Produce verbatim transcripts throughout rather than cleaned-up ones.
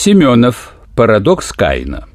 Семенов. Парадокс Каина.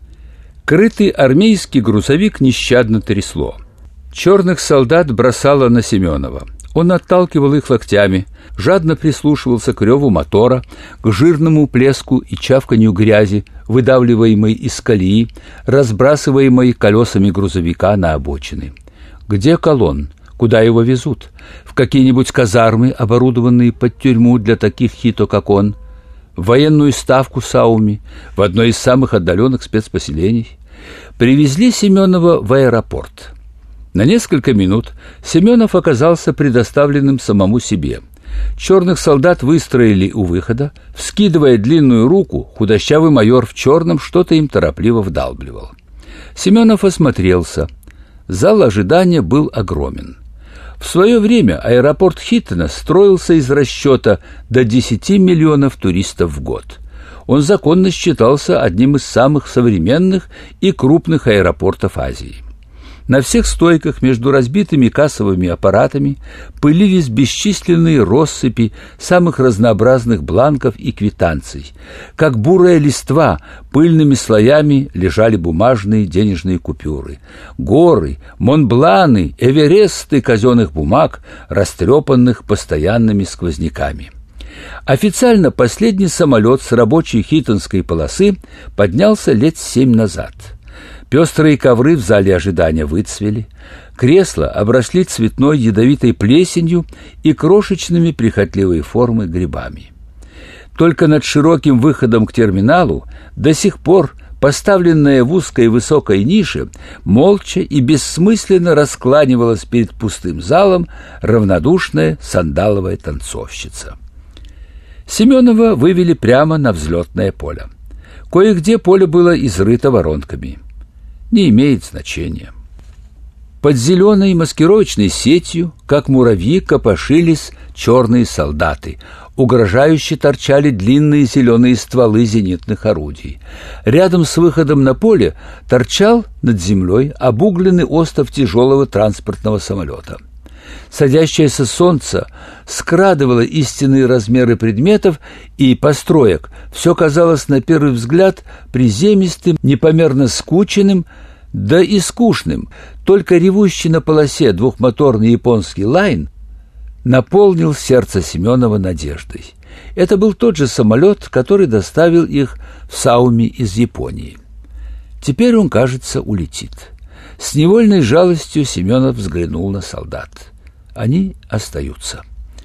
Крытый армейский грузовик нещадно трясло. Черных солдат бросало на Семенова. Он отталкивал их локтями, жадно прислушивался к реву мотора, к жирному плеску и чавканью грязи, выдавливаемой из колеи, разбрасываемой колесами грузовика на обочины. Где колонн? Куда его везут? В какие-нибудь казармы, оборудованные под тюрьму для таких хито, как он? В военную ставку Сауми, в одно из самых отдаленных спецпоселений? Привезли Семенова в аэропорт. На несколько минут Семенов оказался предоставленным самому себе. Черных солдат выстроили у выхода. Вскидывая длинную руку, худощавый майор в черном что-то им торопливо вдалбливал. Семенов осмотрелся. Зал ожидания был огромен. В свое время аэропорт Хиттона строился из расчета до десяти миллионов туристов в год. Он законно считался одним из самых современных и крупных аэропортов Азии. На всех стойках между разбитыми кассовыми аппаратами пылились бесчисленные россыпи самых разнообразных бланков и квитанций. Как бурая листва, пыльными слоями лежали бумажные денежные купюры. Горы, монбланы, эвересты казенных бумаг, растрепанных постоянными сквозняками. Официально последний самолет с рабочей хиттонской полосы поднялся лет семь назад. Пестрые ковры в зале ожидания выцвели, кресла обросли цветной ядовитой плесенью и крошечными прихотливой формы грибами. Только над широким выходом к терминалу до сих пор поставленная в узкой высокой нише молча и бессмысленно раскланивалась перед пустым залом равнодушная сандаловая танцовщица. Семенова вывели прямо на взлетное поле. Кое-где поле было изрыто воронками. Не имеет значения. Под зеленой маскировочной сетью, как муравьи, копошились черные солдаты. Угрожающе торчали длинные зеленые стволы зенитных орудий. Рядом с выходом на поле торчал над землей обугленный остов тяжелого транспортного самолета. Садящееся солнце скрадывало истинные размеры предметов и построек. Все казалось на первый взгляд приземистым, непомерно скученным, да и скучным. Только ревущий на полосе двухмоторный японский лайн наполнил сердце Семенова надеждой. Это был тот же самолет, который доставил их в Сауми из Японии. Теперь он, кажется, улетит. С невольной жалостью Семенов взглянул на солдат. Они остаются.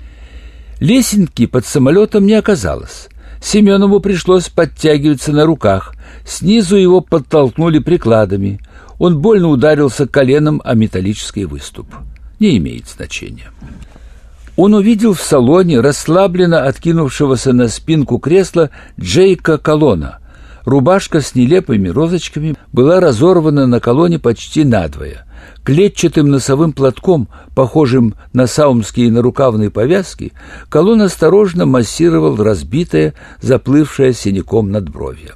Лесенки под самолетом не оказалось. Семенову пришлось подтягиваться на руках. Снизу его подтолкнули прикладами. Он больно ударился коленом о металлический выступ. Не имеет значения. Он увидел в салоне расслабленно откинувшегося на спинку кресла Джейка Колона. Рубашка с нелепыми розочками была разорвана на колонне почти надвое. Клетчатым носовым платком, похожим на саумские нарукавные повязки, Колон осторожно массировал разбитое, заплывшее синяком надбровье.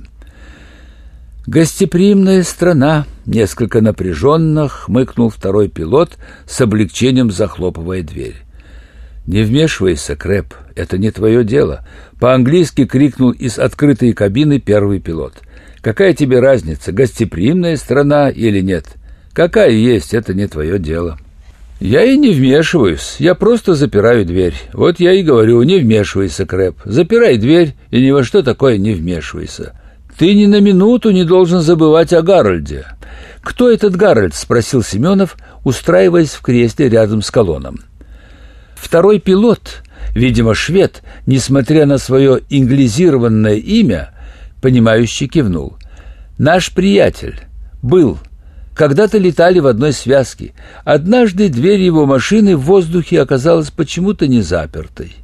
«Гостеприимная страна», — несколько напряженно хмыкнул второй пилот, с облегчением захлопывая дверь. «Не вмешивайся, Крэп, это не твое дело», — по-английски крикнул из открытой кабины первый пилот. «Какая тебе разница, гостеприимная страна или нет? Какая есть, это не твое дело». «Я и не вмешиваюсь, я просто запираю дверь. Вот я и говорю, не вмешивайся, Крэп. Запирай дверь и ни во что такое не вмешивайся. Ты ни на минуту не должен забывать о Гарольде». «Кто этот Гарольд?» — спросил Семенов, устраиваясь в кресле рядом с Колоном. Второй пилот, видимо, швед, несмотря на свое инглизированное имя, понимающе кивнул. «Наш приятель. Был. Когда-то летали в одной связке. Однажды дверь его машины в воздухе оказалась почему-то не запертой.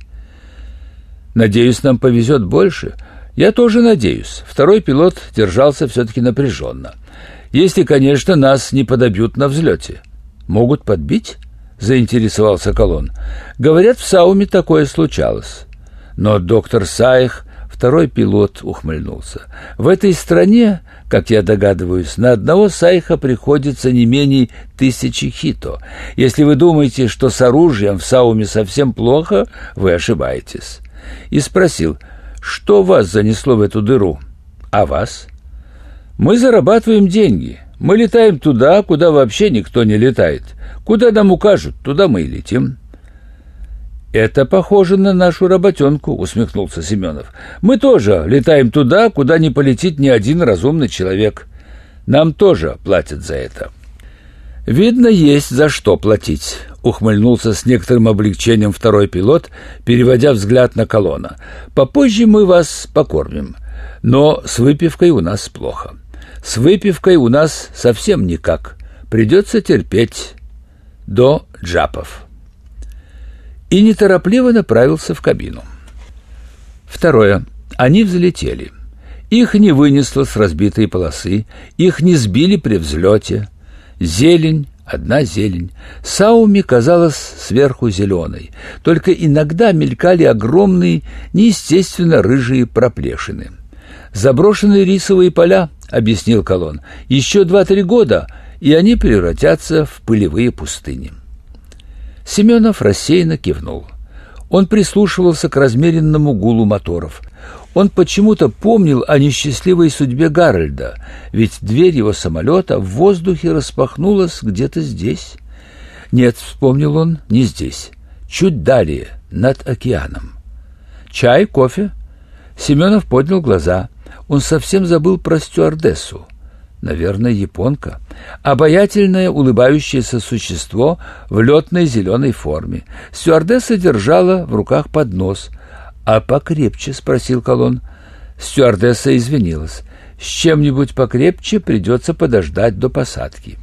Надеюсь, нам повезет больше». «Я тоже надеюсь». Второй пилот держался все-таки напряженно. «Если, конечно, нас не подобьют на взлете». «Могут подбить?» — заинтересовался Колон. «Говорят, в Сауме такое случалось». «Но доктор Сайх...» — второй пилот ухмыльнулся. «В этой стране, как я догадываюсь, на одного Сайха приходится не менее тысячи хито. Если вы думаете, что с оружием в Сауме совсем плохо, вы ошибаетесь». И спросил: Что вас занесло в эту дыру? А вас? Мы зарабатываем деньги. Мы летаем туда, куда вообще никто не летает. Куда нам укажут, туда мы и летим. Это похоже на нашу работенку, усмехнулся Семенов. Мы тоже летаем туда, куда не полетит ни один разумный человек. Нам тоже платят за это. Видно, есть за что платить, ухмыльнулся с некоторым облегчением второй пилот, переводя взгляд на Коллона. Попозже мы вас покормим, но с выпивкой у нас плохо. С выпивкой у нас совсем никак. Придется терпеть до джапов. И неторопливо направился в кабину. Второе. Они взлетели. Их не вынесло с разбитой полосы, их не сбили при взлете. Зелень, одна зелень. Сауми казалась сверху зеленой, только иногда мелькали огромные, неестественно рыжие проплешины. «Заброшенные рисовые поля», — объяснил Коллон, — «еще два-три года, и они превратятся в пылевые пустыни». Семенов рассеянно кивнул. Он прислушивался к размеренному гулу моторов. Он почему-то помнил о несчастливой судьбе Гарольда, ведь дверь его самолета в воздухе распахнулась где-то здесь. Нет, вспомнил он, не здесь, чуть далее, над океаном. «Чай, кофе?» Семенов поднял глаза. Он совсем забыл про стюардессу. Наверное, японка. Обаятельное, улыбающееся существо в летной зеленой форме. Стюардесса держала в руках поднос. «А покрепче?» — спросил Коллон. Стюардесса извинилась. «С чем-нибудь покрепче придется подождать до посадки».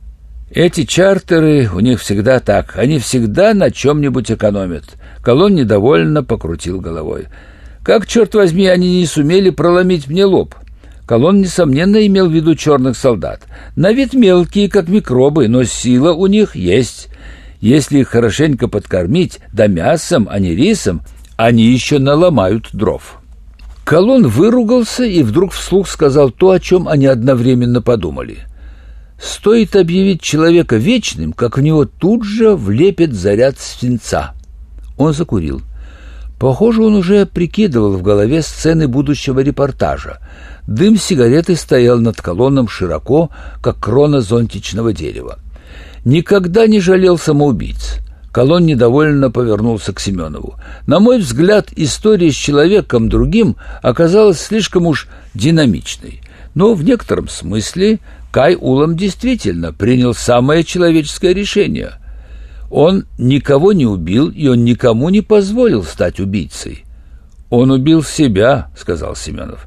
Эти чартеры у них всегда так. Они всегда на чем-нибудь экономят. Коллон недовольно покрутил головой. «Как, черт возьми, они не сумели проломить мне лоб?» Коллон, несомненно, имел в виду черных солдат. На вид мелкие, как микробы, но сила у них есть. Если их хорошенько подкормить, да мясом, а не рисом, они еще наломают дров. Коллон выругался и вдруг вслух сказал то, о чем они одновременно подумали. Стоит объявить человека вечным, как в него тут же влепит заряд свинца. Он закурил. Похоже, он уже прикидывал в голове сцены будущего репортажа. Дым сигареты стоял над Коллоном широко, как крона зонтичного дерева. Никогда не жалел самоубийц. Коллон недовольно повернулся к Семенову. На мой взгляд, история с человеком другим оказалась слишком уж динамичной. Но в некотором смысле Кай Улам действительно принял самое человеческое решение. Он никого не убил, и он никому не позволил стать убийцей. «Он убил себя», — сказал Семенов.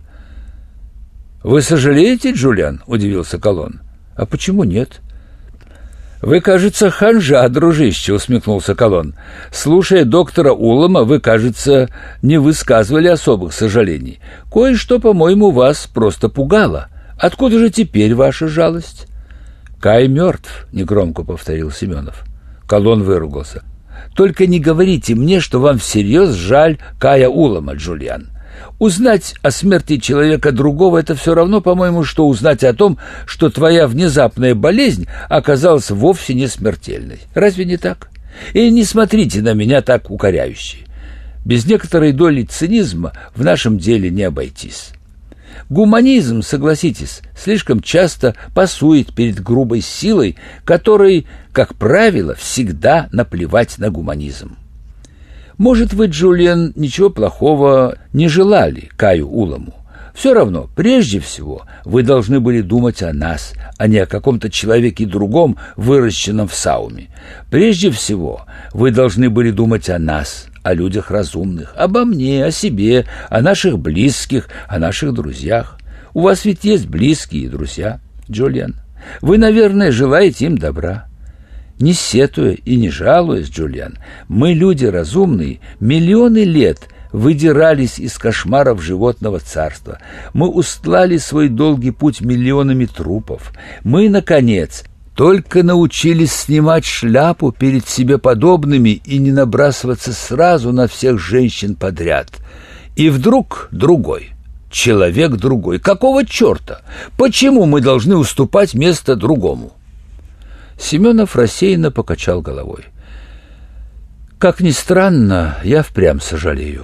«Вы сожалеете, Джулиан?» — удивился Коллон. «А почему нет?» «Вы, кажется, ханжа, дружище», — усмехнулся Коллон. «Слушая доктора Улама, вы, кажется, не высказывали особых сожалений. Кое-что, по-моему, вас просто пугало. Откуда же теперь ваша жалость?» «Кай мертв», — негромко повторил Семенов. Коллон выругался. «Только не говорите мне, что вам всерьез жаль Кая Улама, Джулиан. Узнать о смерти человека другого — это все равно, по-моему, что узнать о том, что твоя внезапная болезнь оказалась вовсе не смертельной. Разве не так? И не смотрите на меня так укоряюще. Без некоторой доли цинизма в нашем деле не обойтись. Гуманизм, согласитесь, слишком часто пасует перед грубой силой, которой, как правило, всегда наплевать на гуманизм. Может, вы, Джулиан, ничего плохого не желали Каю Уламу. Все равно, прежде всего, вы должны были думать о нас, а не о каком-то человеке другом, выращенном в Сауме. Прежде всего, вы должны были думать о нас, о людях разумных, обо мне, о себе, о наших близких, о наших друзьях. У вас ведь есть близкие и друзья, Джулиан. Вы, наверное, желаете им добра. Не сетуя и не жалуясь, Джулиан, мы, люди разумные, миллионы лет выдирались из кошмаров животного царства. Мы устлали свой долгий путь миллионами трупов. Мы, наконец, только научились снимать шляпу перед себе подобными и не набрасываться сразу на всех женщин подряд. И вдруг другой, человек другой. Какого черта? Почему мы должны уступать место другому? Семенов рассеянно покачал головой. «Как ни странно, я впрямь сожалею.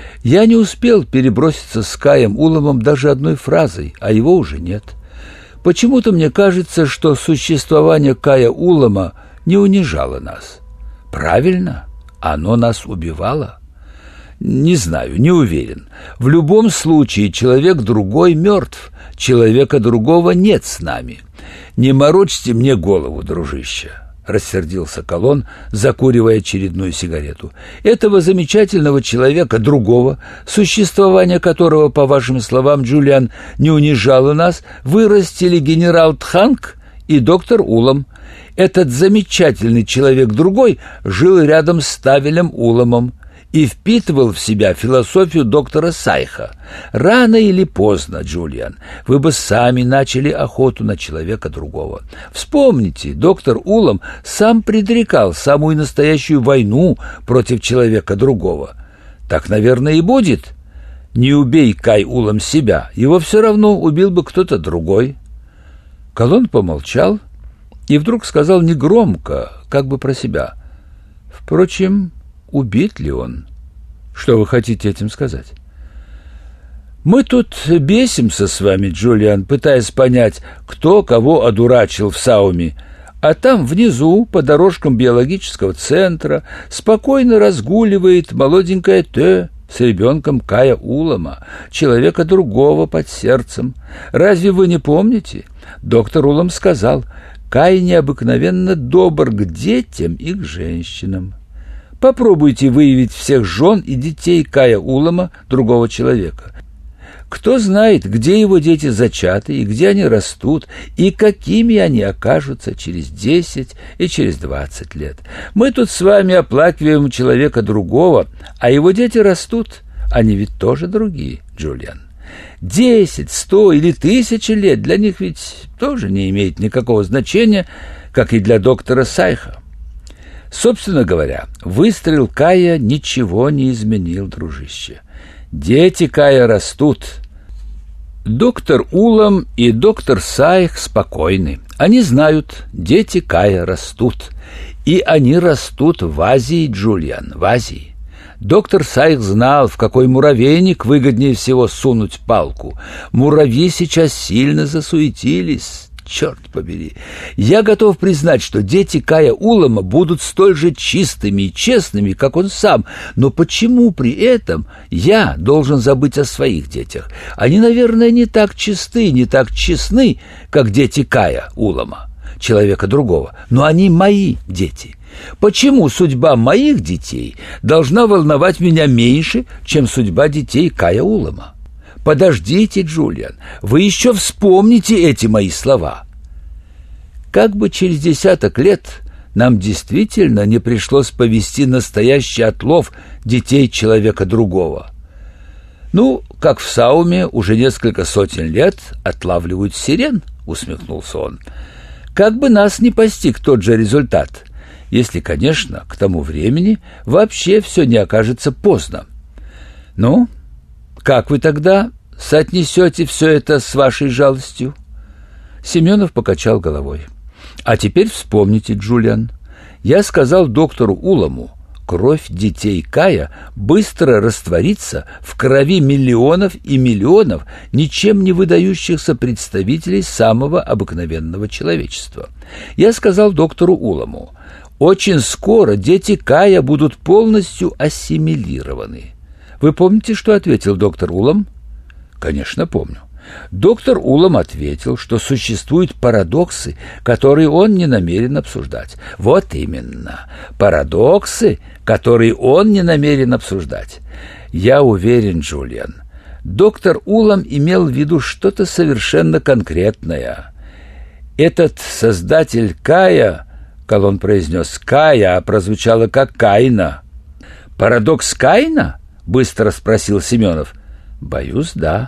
Я не успел переброситься с Каем Уламом даже одной фразой, а его уже нет. Почему-то мне кажется, что существование Кая Улама не унижало нас. Правильно, оно нас убивало. Не знаю, не уверен. В любом случае человек другой мертв, человека другого нет с нами. Не морочьте мне голову, дружище, — рассердился Колон, закуривая очередную сигарету. Этого замечательного человека другого, существование которого, по вашим словам, Джулиан, не унижало нас, вырастили генерал Тханг и доктор Улам. Этот замечательный человек другой жил рядом с Тавелем Уламом и впитывал в себя философию доктора Сайха. Рано или поздно, Джулиан, вы бы сами начали охоту на человека другого. Вспомните, доктор Улам сам предрекал самую настоящую войну против человека другого. Так, наверное, и будет. Не убей Кай Улам себя, его все равно убил бы кто-то другой. Колон помолчал и вдруг сказал негромко, как бы про себя: «Впрочем, убит ли он? Что вы хотите этим сказать?» «Мы тут бесимся с вами, Джулиан, пытаясь понять, кто кого одурачил в Сауме, а там внизу, по дорожкам биологического центра, спокойно разгуливает молоденькая Т с ребенком Кая Улама, человека другого под сердцем. Разве вы не помните? Доктор Улам сказал: Кай необыкновенно добр к детям и к женщинам. Попробуйте выявить всех жен и детей Кая Улама, другого человека. Кто знает, где его дети зачаты, и где они растут, и какими они окажутся через десять и через двадцать лет. Мы тут с вами оплакиваем человека другого, а его дети растут. Они ведь тоже другие, Джулиан. Десять, сто или тысячи лет для них ведь тоже не имеет никакого значения, как и для доктора Сайха. Собственно говоря, выстрел Кая ничего не изменил, дружище. Дети Кая растут. Доктор Улам и доктор Сайх спокойны. Они знают, дети Кая растут. И они растут в Азии, Джулиан, в Азии. Доктор Сайх знал, в какой муравейник выгоднее всего сунуть палку. Муравьи сейчас сильно засуетились. Черт побери, я готов признать, что дети Кая Улама будут столь же чистыми и честными, как он сам, но почему при этом я должен забыть о своих детях? Они, наверное, не так чисты, не так честны, как дети Кая Улама, человека другого, но они мои дети. Почему судьба моих детей должна волновать меня меньше, чем судьба детей Кая Улама? Подождите, Джулиан, вы еще вспомните эти мои слова. Как бы через десяток лет нам действительно не пришлось повести настоящий отлов детей человека другого. Ну, как в Сауме уже несколько сотен лет отлавливают сирен, усмехнулся он. Как бы нас не постиг тот же результат, если, конечно, к тому времени вообще все не окажется поздно. Ну, как вы тогда соотнесете все это с вашей жалостью? Семенов покачал головой. А теперь вспомните, Джулиан. Я сказал доктору Уламу, кровь детей Кая быстро растворится в крови миллионов и миллионов ничем не выдающихся представителей самого обыкновенного человечества. Я сказал доктору Уламу, очень скоро дети Кая будут полностью ассимилированы. Вы помните, что ответил доктор Улам? Конечно, помню. Доктор Улам ответил, что существуют парадоксы, которые он не намерен обсуждать. Вот именно, парадоксы, которые он не намерен обсуждать. Я уверен, Джулиан, доктор Улам имел в виду что-то совершенно конкретное. Этот создатель Кая, Колон произнес Кая, а прозвучало как Каина. Парадокс Каина? Быстро спросил Семенов. Боюсь, да.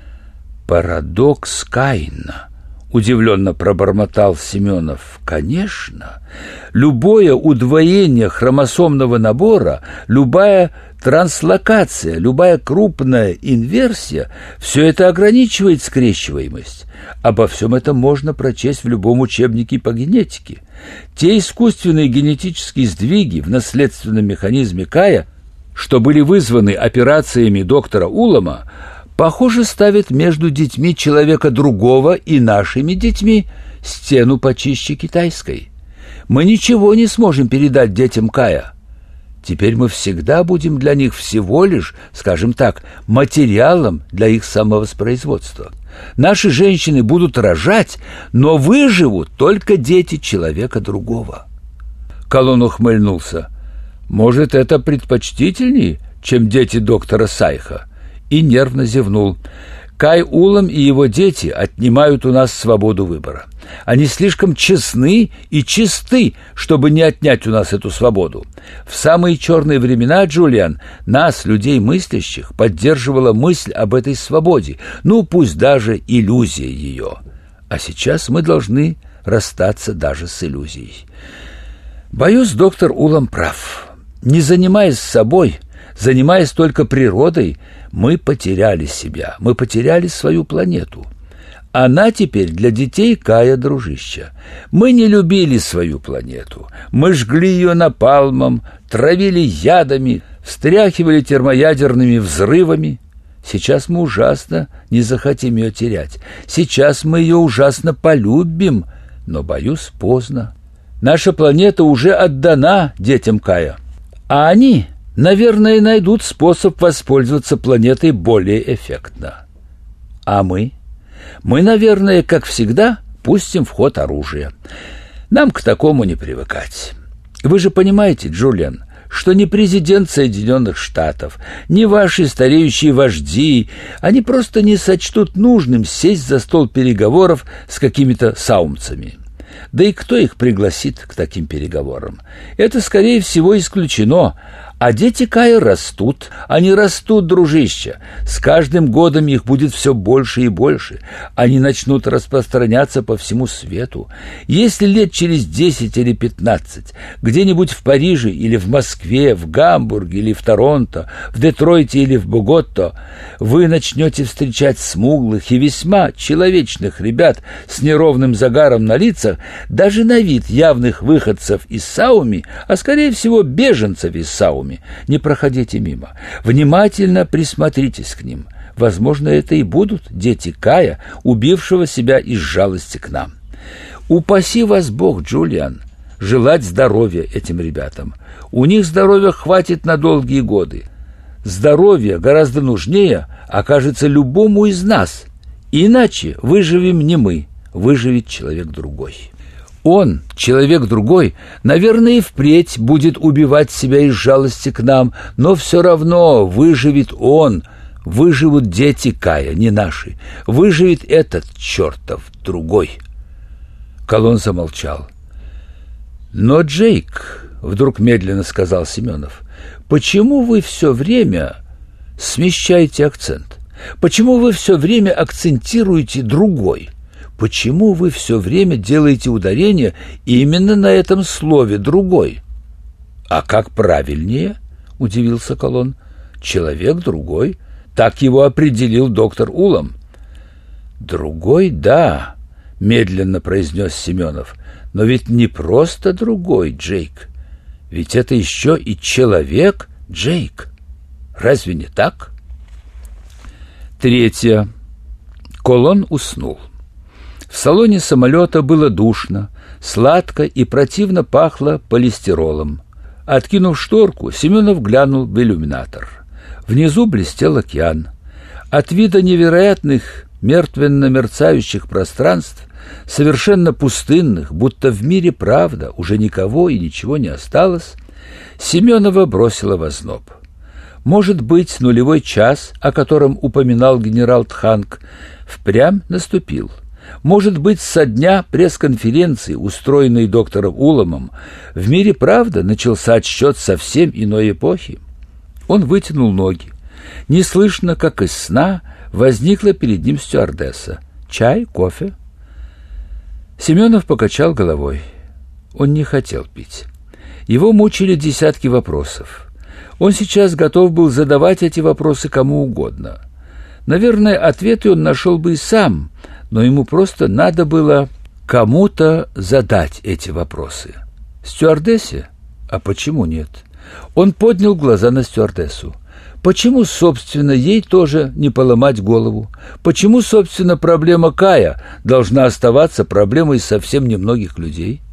Парадокс Каина, удивленно пробормотал Семенов. Конечно, любое удвоение хромосомного набора, любая транслокация, любая крупная инверсия, все это ограничивает скрещиваемость. Обо всем этом можно прочесть в любом учебнике по генетике. Те искусственные генетические сдвиги в наследственном механизме Кая что были вызваны операциями доктора Улама, похоже, ставят между детьми человека другого и нашими детьми стену почище китайской. Мы ничего не сможем передать детям Кая. Теперь мы всегда будем для них всего лишь, скажем так, материалом для их самовоспроизводства. Наши женщины будут рожать, но выживут только дети человека другого. Колон ухмыльнулся. Может, это предпочтительнее, чем дети доктора Сайха? И нервно зевнул. Кай Улам и его дети отнимают у нас свободу выбора. Они слишком честны и чисты, чтобы не отнять у нас эту свободу. В самые черные времена, Джулиан, нас, людей мыслящих, поддерживала мысль об этой свободе, ну, пусть даже иллюзия ее. А сейчас мы должны расстаться даже с иллюзией. Боюсь, доктор Улам прав. Не занимаясь собой, занимаясь только природой, мы потеряли себя, мы потеряли свою планету. Она теперь для детей Кая, дружища. Мы не любили свою планету. Мы жгли ее напалмом, травили ядами, встряхивали термоядерными взрывами. Сейчас мы ужасно не захотим ее терять. Сейчас мы ее ужасно полюбим, но, боюсь, поздно. Наша планета уже отдана детям Кая, а они, наверное, найдут способ воспользоваться планетой более эффектно. А мы? Мы, наверное, как всегда, пустим в ход оружие. Нам к такому не привыкать. Вы же понимаете, Джулиан, что ни президент Соединенных Штатов, ни ваши стареющие вожди, они просто не сочтут нужным сесть за стол переговоров с какими-то саумцами. Да и кто их пригласит к таким переговорам? Это, скорее всего, исключено. А дети Кая растут, они растут, дружище. С каждым годом их будет все больше и больше. Они начнут распространяться по всему свету. Если лет через десять или пятнадцать где-нибудь в Париже или в Москве, в Гамбурге или в Торонто, в Детройте или в Боготто вы начнете встречать смуглых и весьма человечных ребят с неровным загаром на лицах, даже на вид явных выходцев из Сауми, а скорее всего беженцев из Сауми, не проходите мимо. Внимательно присмотритесь к ним. Возможно, это и будут дети Кая, убившего себя из жалости к нам. Упаси вас Бог, Джулиан, желать здоровья этим ребятам. У них здоровья хватит на долгие годы. Здоровье гораздо нужнее окажется любому из нас. Иначе выживем не мы, выживет человек другой. Он, человек другой, наверное, и впредь будет убивать себя из жалости к нам, но все равно выживет он, выживут дети Кая, не наши, выживет этот чертов другой. Колон замолчал. Но, Джейк, вдруг медленно сказал Семенов, почему вы все время смещаете акцент? Почему вы все время акцентируете другой? Почему вы все время делаете ударение именно на этом слове «другой»? А как правильнее? — удивился Колон. Человек другой. Так его определил доктор Улам. Другой, да, — медленно произнес Семенов. Но ведь не просто другой, Джейк. Ведь это еще и человек, Джейк. Разве не так? Третье. Колон уснул. В салоне самолета было душно, сладко и противно пахло полистиролом. Откинув шторку, Семенов глянул в иллюминатор. Внизу блестел океан. От вида невероятных мертвенно-мерцающих пространств, совершенно пустынных, будто в мире правда, уже никого и ничего не осталось, Семенова бросила в озноб. Может быть, нулевой час, о котором упоминал генерал Тханг, впрямь наступил. Может быть, со дня пресс-конференции, устроенной доктором Уламом, в мире правда начался отсчет совсем иной эпохи. Он вытянул ноги. Неслышно, как из сна, возникла перед ним стюардесса. «Чай? Кофе?» Семенов покачал головой. Он не хотел пить. Его мучили десятки вопросов. Он сейчас готов был задавать эти вопросы кому угодно. Наверное, ответы он нашел бы и сам, но ему просто надо было кому-то задать эти вопросы. Стюардессе? А почему нет? Он поднял глаза на стюардессу. Почему, собственно, ей тоже не поломать голову? Почему, собственно, проблема Кая должна оставаться проблемой совсем немногих людей?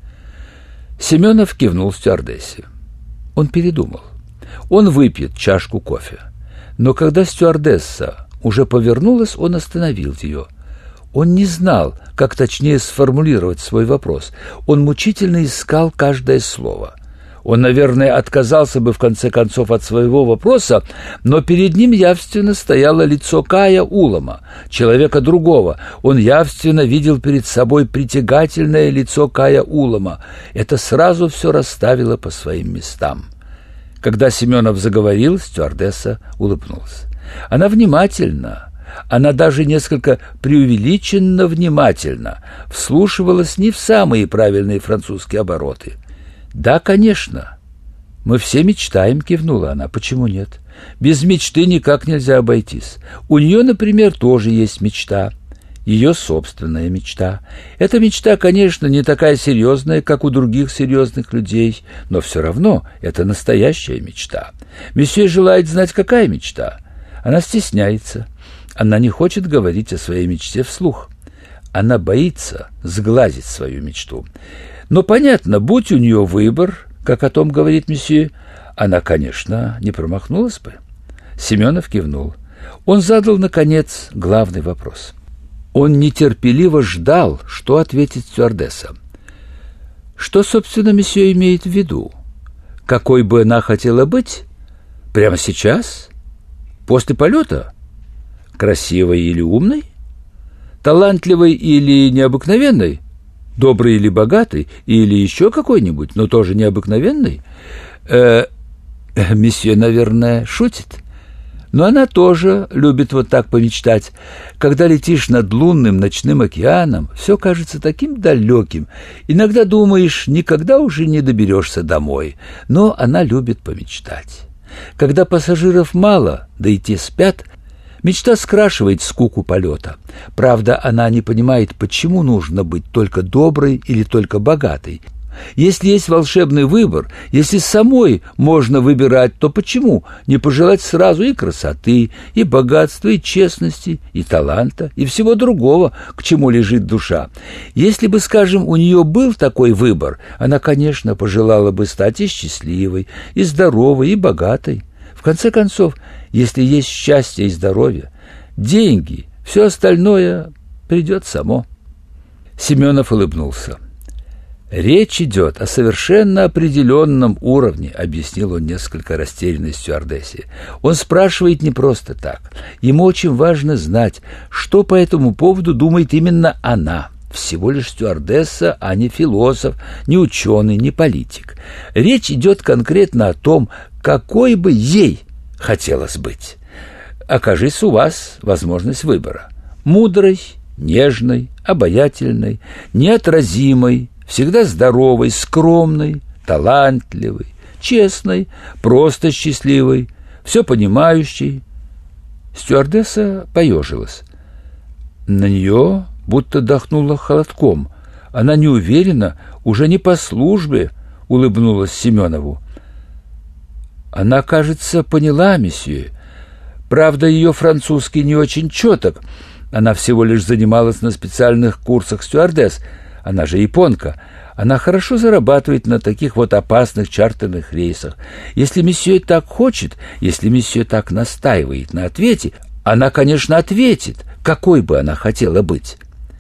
Семенов кивнул стюардессе. Он передумал. Он выпьет чашку кофе. Но когда стюардесса уже повернулась, он остановил ее. Он не знал, как точнее сформулировать свой вопрос. Он мучительно искал каждое слово. Он, наверное, отказался бы в конце концов от своего вопроса, но перед ним явственно стояло лицо Кая Улама, человека другого. Он явственно видел перед собой притягательное лицо Кая Улама. Это сразу все расставило по своим местам. Когда Семенов заговорил, стюардесса улыбнулась. Она внимательно, она даже несколько преувеличенно внимательно вслушивалась не в самые правильные французские обороты. «Да, конечно. Мы все мечтаем», — кивнула она. «Почему нет? Без мечты никак нельзя обойтись. У нее, например, тоже есть мечта. Ее собственная мечта. Эта мечта, конечно, не такая серьезная, как у других серьезных людей, но все равно это настоящая мечта. Месье желает знать, какая мечта. Она стесняется. Она не хочет говорить о своей мечте вслух. Она боится сглазить свою мечту. Но понятно, будь у нее выбор, как о том говорит месье, она, конечно, не промахнулась бы». Семенов кивнул. Он задал, наконец, главный вопрос. Он нетерпеливо ждал, что ответит стюардесса. Что, собственно, месье имеет в виду? Какой бы она хотела быть? Прямо сейчас? После полета? Красивой или умной? Талантливой или необыкновенной? Добрый или богатый, или еще какой-нибудь, но тоже необыкновенный? Э, э, месье, наверное, шутит. Но она тоже любит вот так помечтать. Когда летишь над лунным ночным океаном, все кажется таким далеким. Иногда думаешь, никогда уже не доберешься домой. Но она любит помечтать. Когда пассажиров мало, да и те спят, мечта скрашивает скуку полета. Правда, она не понимает, почему нужно быть только доброй или только богатой. Если есть волшебный выбор, если самой можно выбирать, то почему не пожелать сразу и красоты, и богатства, и честности, и таланта, и всего другого, к чему лежит душа? Если бы, скажем, у нее был такой выбор, она, конечно, пожелала бы стать и счастливой, и здоровой, и богатой. В конце концов, если есть счастье и здоровье, деньги, все остальное придет само. Семенов улыбнулся. «Речь идет о совершенно определенном уровне», — объяснил он несколько растерянной стюардессе. «Он спрашивает не просто так. Ему очень важно знать, что по этому поводу думает именно она. Всего лишь стюардесса, а не философ, не ученый, не политик. Речь идет конкретно о том, какой бы ей хотелось быть. Окажись у вас возможность выбора. Мудрой, нежной, обаятельной, неотразимой, всегда здоровой, скромной, талантливой, честной, просто счастливой, все понимающей». Стюардесса поежилась. На нее будто дохнуло холодком. Она неуверенно, уже не по службе, улыбнулась Семенову. «Она, кажется, поняла, месье. Правда, ее французский не очень четок. Она всего лишь занималась на специальных курсах стюардесс. Она же японка. Она хорошо зарабатывает на таких вот опасных чартерных рейсах. Если месье так хочет, если месье так настаивает на ответе, она, конечно, ответит, какой бы она хотела быть».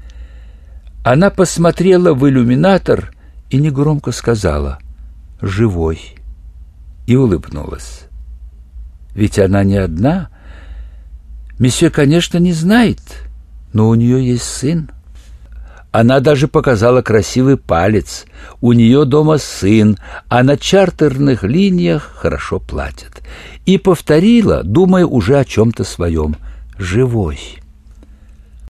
Она посмотрела в иллюминатор и негромко сказала «живой» и улыбнулась. Ведь она не одна. Месье, конечно, не знает, но у нее есть сын. Она даже показала красивый палец. У нее дома сын, а на чартерных линиях хорошо платят. И повторила, думая уже о чем-то своем: «живой».